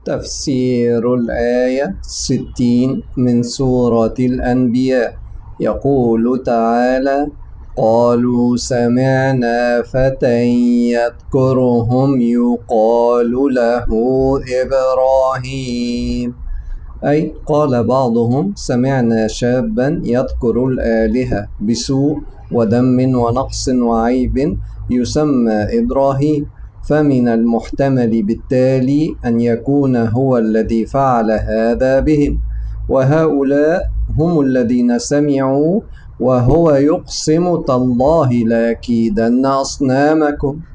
تفسير الآية 60 من سورة الأنبياء. يقول تعالى: قالوا سمعنا فتى يذكرهم يقال له إبراهيم. أي قال بعضهم: سمعنا شابا يذكر الآلهة بسوء وذم ونقص وعيب يسمى إبراهيم، فمن المحتمل بالتالي أن يكون هو الذي فعل هذا بهم، وهؤلاء هم الذين سمعوا وهو يقسم: تالله لأكيدن أصنامكم.